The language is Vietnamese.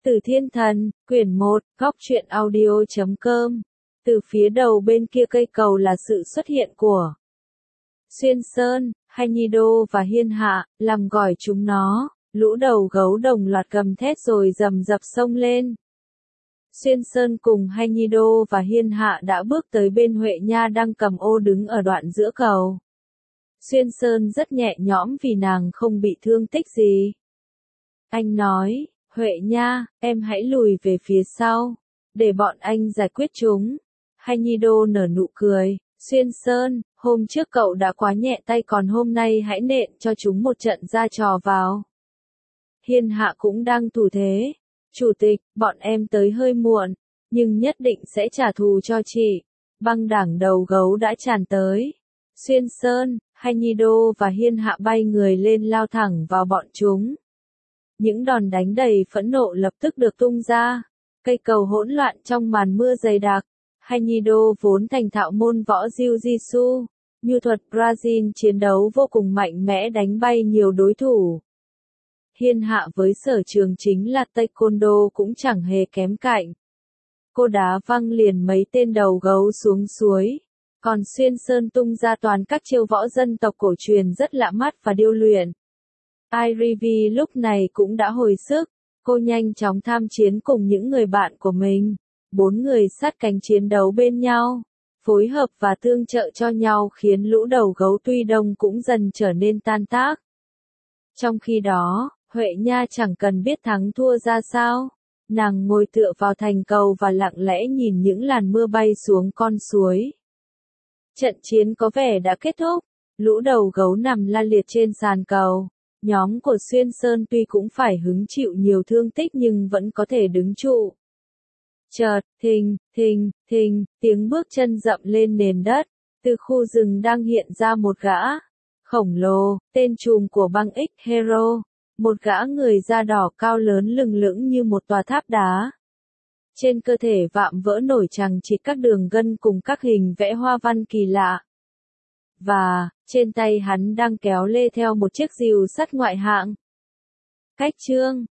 Từ Thiên Thần, quyển 1, góc truyện audio.com. Từ phía đầu bên kia cây cầu là sự xuất hiện của Xuyên Sơn, Hay Nhi Đô và Hiên Hạ, làm gọi chúng nó. Lũ đầu gấu đồng loạt gầm thét rồi rầm rập xông lên. Xuyên Sơn cùng Hay Nhi Đô và Hiên Hạ đã bước tới bên Huệ Nha đang cầm ô đứng ở đoạn giữa cầu. Xuyên Sơn rất nhẹ nhõm vì nàng không bị thương tích gì. Anh nói, Huệ Nha, em hãy lùi về phía sau, để bọn anh giải quyết chúng. Hay Nhi Đô nở nụ cười, Xuyên Sơn, hôm trước cậu đã quá nhẹ tay còn hôm nay hãy nện cho chúng một trận ra trò vào. Hiên Hạ cũng đang thủ thế. Chủ tịch, bọn em tới hơi muộn, nhưng nhất định sẽ trả thù cho chị. Băng đảng đầu gấu đã tràn tới. Xuyên Sơn, Hay Nhi Đô và Hiên Hạ bay người lên lao thẳng vào bọn chúng. Những đòn đánh đầy phẫn nộ lập tức được tung ra. Cây cầu hỗn loạn trong màn mưa dày đặc. Hay Nhi Đô vốn thành thạo môn võ Jiu-Jitsu, nhu thuật Brazil chiến đấu vô cùng mạnh mẽ đánh bay nhiều đối thủ. Hiên Hạ với sở trường chính là Taekwondo cũng chẳng hề kém cạnh. Cô đá văng liền mấy tên đầu gấu xuống suối. Còn Xuyên Sơn tung ra toàn các chiêu võ dân tộc cổ truyền rất lạ mắt và điêu luyện. Ivy lúc này cũng đã hồi sức, cô nhanh chóng tham chiến cùng những người bạn của mình. 4 người sát cánh chiến đấu bên nhau, phối hợp và tương trợ cho nhau khiến lũ đầu gấu tuy đông cũng dần trở nên tan tác. Trong khi đó, Huệ Nha chẳng cần biết thắng thua ra sao, nàng ngồi tựa vào thành cầu và lặng lẽ nhìn những làn mưa bay xuống con suối. Trận chiến có vẻ đã kết thúc, lũ đầu gấu nằm la liệt trên sàn cầu. Nhóm của Xuyên Sơn tuy cũng phải hứng chịu nhiều thương tích nhưng vẫn có thể đứng trụ. Chợt, thình, thình, thình, tiếng bước chân dậm lên nền đất, từ khu rừng đang hiện ra một gã khổng lồ, tên trùm của băng X Hero, một gã người da đỏ cao lớn lừng lững như một tòa tháp đá. Trên cơ thể vạm vỡ nổi chằng chịt các đường gân cùng các hình vẽ hoa văn kỳ lạ. Và, trên tay hắn đang kéo lê theo một chiếc rìu sắt ngoại hạng. Cách chương